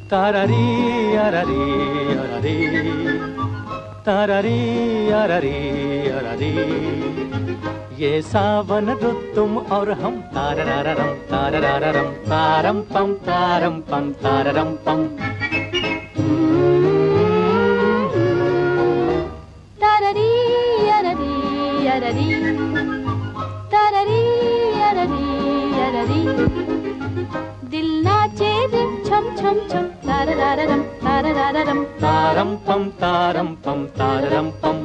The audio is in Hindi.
तारारी अरारी अरारी, तारारी अरारी अरारी। ये सावन रुत तुम और हम, तारारारम तारारारम तारम पम तारम पम। तारारी अरारी अरारी, तारारी अरारी अरारी। दिल नाचे रिम छम छम छम, तारारारम तारारारम तारम पम तारम पम तारम पम।